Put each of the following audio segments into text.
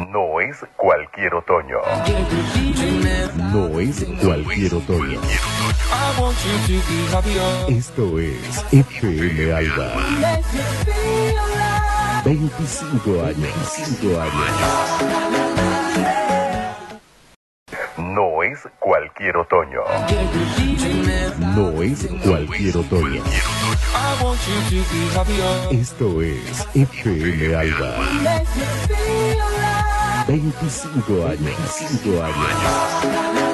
No es cualquier otoño. No es cualquier otoño. Esto es FM Alba. 25 años. 25 años. No es cualquier otoño. No es cualquier otoño. Esto es FM Alba. 25 años. 25 años.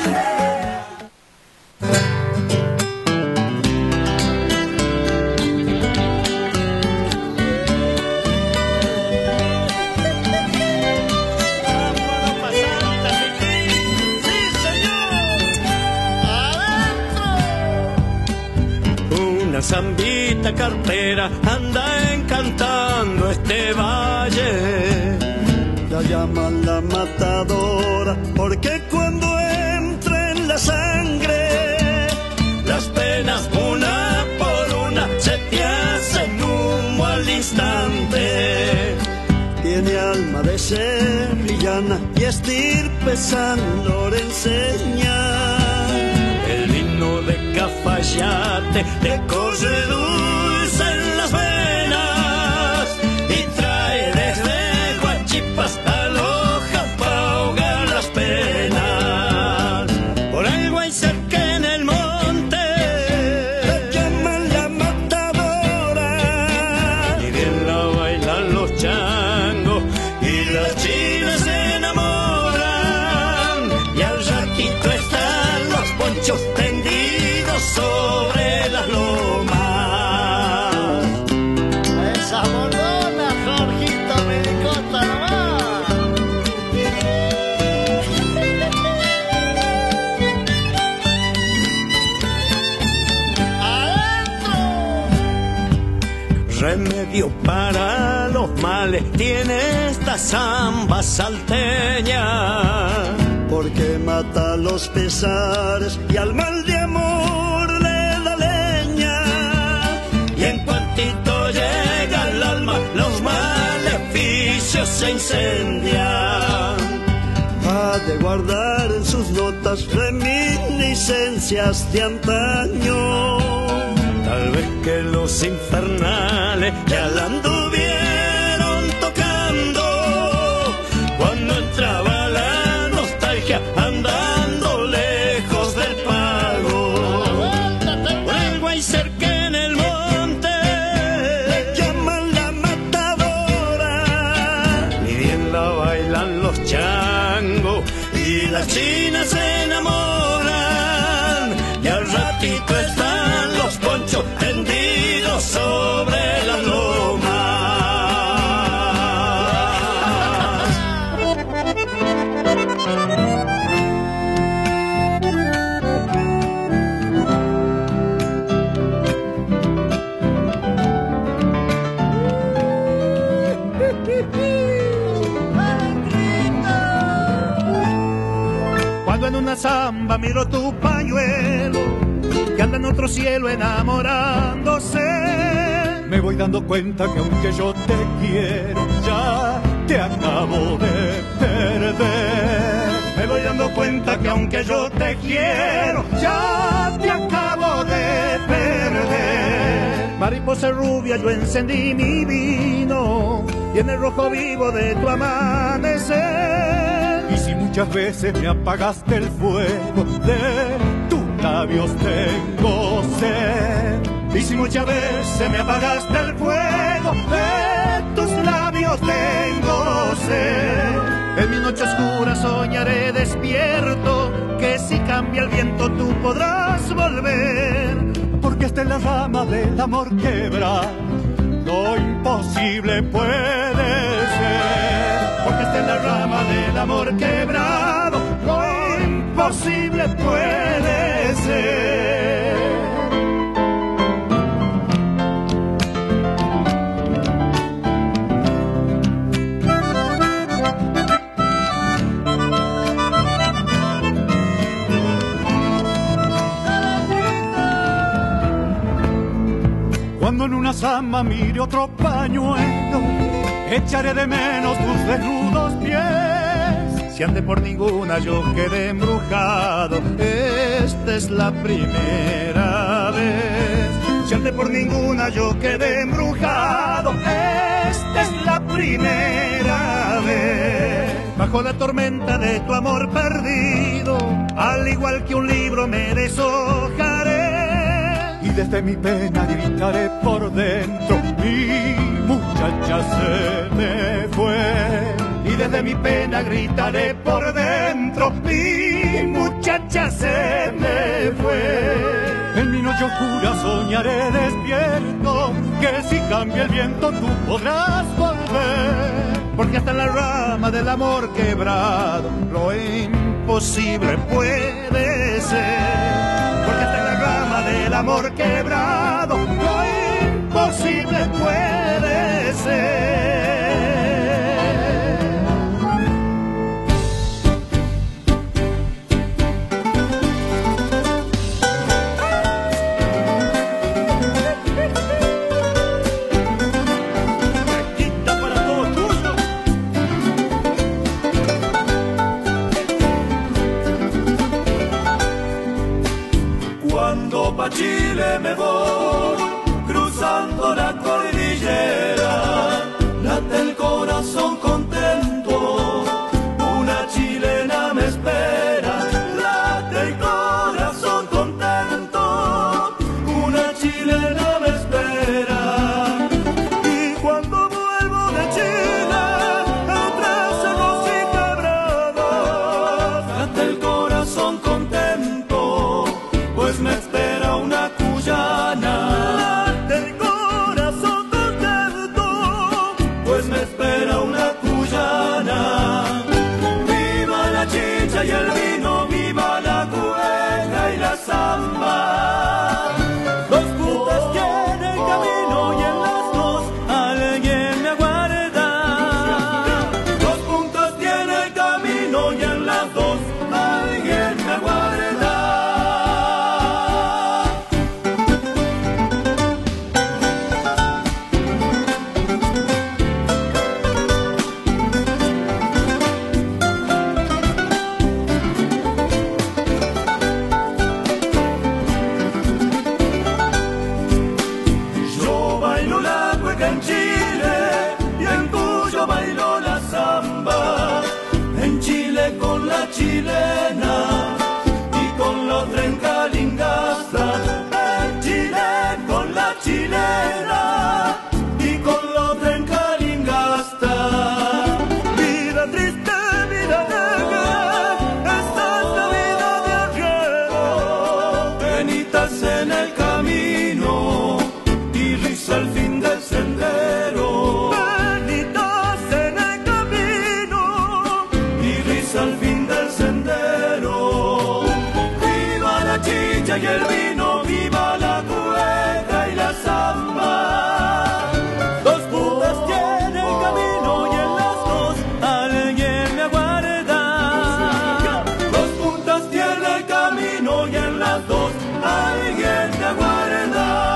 Zambita carpera anda encantando este valle. La llaman la matadora porque cuando entra en la sangre las penas una por una se te hacen humo al instante. Tiene alma de sevillana y estirpe sanlorenseña. De Cafayate te corre dulce en las venas y trae desde Huachipas a Loja pa' ahogar las penas. Por algo hay cerca en el monte la llaman la matadora y bien la bailan los changos y las chinas se enamoran y al ratito están los ponchos sobre las lomas. Esa bordona, Jorgito, me conta nomás. ¡Adentro! Remedio para los males tiene esta zamba salteña, porque mata los pesares y al mal de amor le da leña. Y en cuantito llega al alma los maleficios se incendian. Ha de guardar en sus notas reminiscencias de antaño. Tal vez que los infernales ya la anduvieron tocando cuando entraba andando lejos del pago. Por algo hay cerca en el monte le llaman la matadora y bien la bailan los changos y las chinas se enamoran y al ratito están los ponchos tendidos sobre la loma. En una zamba miro tu pañuelo que anda en otro cielo enamorándose. Me voy dando cuenta que aunque yo te quiero, ya te acabo de perder. Me voy dando cuenta que aunque yo te quiero, ya te acabo de perder. Mariposa rubia, yo encendí mi vino y en el rojo vivo de tu amanecer. Y si muchas veces me apagaste el fuego, de tus labios tengo sed. Y si muchas veces me apagaste el fuego, de tus labios tengo sed. En mi noche oscura soñaré despierto, que si cambia el viento tú podrás volver. Porque esta es la rama del amor quebrado, lo imposible puede ser. Porque esta es la rama del amor quebrado, lo imposible puede ser. Cuando en una zamba mire otro pañuelo, echaré de menos tus desnudos pies. Si antes por ninguna yo quedé embrujado, esta es la primera vez. Si antes por ninguna yo quedé embrujado, esta es la primera vez. Bajo la tormenta de tu amor perdido, al igual que un libro me deshojaré. Y desde mi pena gritaré por dentro, mi muchacha se me fue. Y desde mi pena gritaré por dentro, mi muchacha se me fue. En mi noche oscura soñaré despierto, que si cambia el viento tú podrás volver. Porque hasta en la rama del amor quebrado lo imposible puede ser. Porque hasta en la rama del amor quebrado lo imposible puede ser. Pa' Chile me voy, cruzando la cordillera, late el corazón contento, una chilena me espera, late el corazón contento, una chilena me espera. Y cuando vuelvo de Chile, entre cerros y quebradas, late el corazón contento, pues me espera una cuyana. Del corazón contento, pues me espera una cuyana. Viva la chicha y el vino, viva la cueca y la samba. Dos puntas tiene el camino y en las dos alguien me aguarda. Dos puntas tiene el camino y en las dos alguien me aguarda. En Chile y en Cuyo bailó la samba, en Chile con la chilena y con la otra en Calingasta, en Chile con la chilena y con la otra en Calingasta. Vida triste, vida negra, esta es la vida viajero, penitas en el camino y risa al fin del sendero. Penitas en el camino y risa al fin del sendero. Viva la chicha y el vino, viva la cueca y la samba. Dos puntas tiene el camino y en las dos alguien me aguarda. Dos puntas tiene el camino y en las dos alguien me aguarda.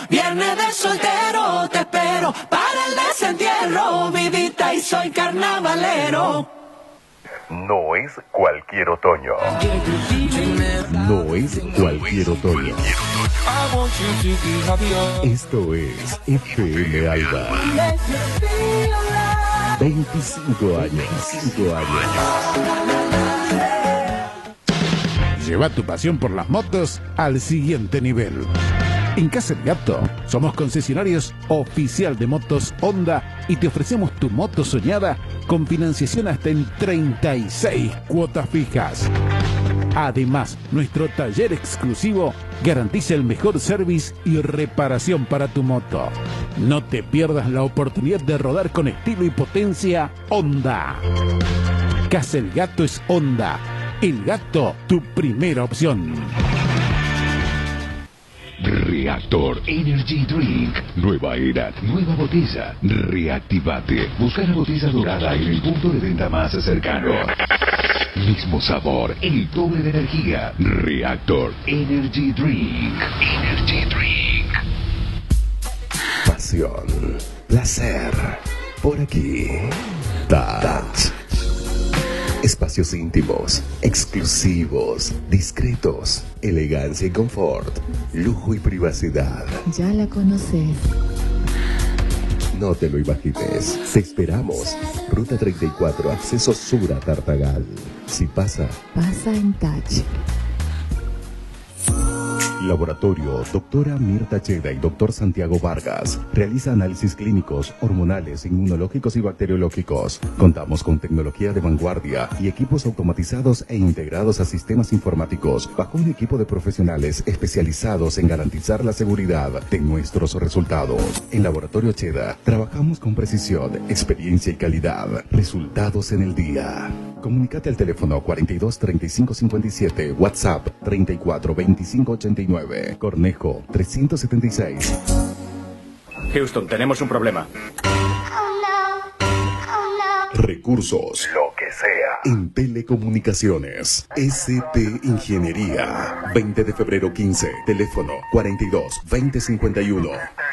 Viernes de soltero, te espero para el desentierro, vidita y soy carnavalero. No es cualquier otoño. No es cualquier otoño. Esto es FM Alba. 25 años. 25 años. Lleva tu pasión por las motos al siguiente nivel. En Casa El Gato somos concesionarios oficial de motos Honda y te ofrecemos tu moto soñada con financiación hasta en 36 cuotas fijas. Además, nuestro taller exclusivo garantiza el mejor service y reparación para tu moto. No te pierdas la oportunidad de rodar con estilo y potencia Honda. Casa El Gato es Honda. El Gato, tu primera opción. Reactor Energy Drink. Nueva era, nueva botella. Reactivate. Busca la botella dorada en el punto de venta más cercano. Mismo sabor, el doble de energía. Reactor Energy Drink. Energy Drink. Pasión, placer. Por aquí. Touch. Espacios íntimos, exclusivos, discretos, elegancia y confort, lujo y privacidad. Ya la conoces. No te lo imagines. Te esperamos. Ruta 34, acceso sur a Tartagal. Si pasa, pasa en Touch. Laboratorio Doctora Mirta Cheda y Dr. Santiago Vargas. Realiza análisis clínicos, hormonales, inmunológicos y bacteriológicos. Contamos con tecnología de vanguardia y equipos automatizados e integrados a sistemas informáticos bajo un equipo de profesionales especializados en garantizar la seguridad de nuestros resultados. En Laboratorio Cheda trabajamos con precisión, experiencia y calidad. Resultados en el día. Comunícate al teléfono 42 35 57, WhatsApp 34 25 89, Cornejo 376. Houston, tenemos un problema. Recursos, lo que sea, en telecomunicaciones. ST Ingeniería. 20 de febrero 15, teléfono 42 20 51.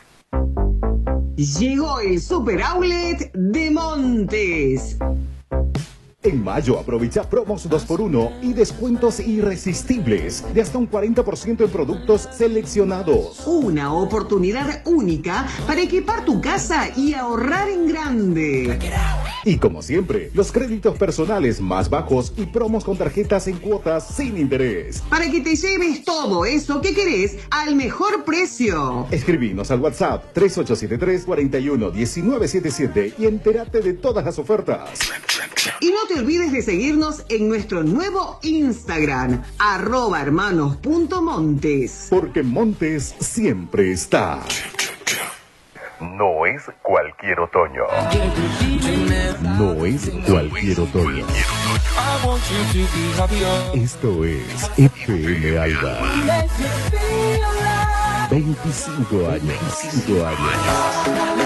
Llegó el Super Outlet de Montes. En mayo aprovecha promos 2x1 y descuentos irresistibles de hasta un 40% en productos seleccionados. Una oportunidad única para equipar tu casa y ahorrar en grande. Y como siempre, los créditos personales más bajos y promos con tarjetas en cuotas sin interés. Para que te lleves todo eso que querés al mejor precio. Escribinos al WhatsApp 3873-411977 y entérate de todas las ofertas. Y no te olvides de seguirnos en nuestro nuevo Instagram, @hermanos.montes. Porque Montes siempre está. No es cualquier otoño. No es cualquier otoño. Esto es FM Alba. 25 años. 25 años.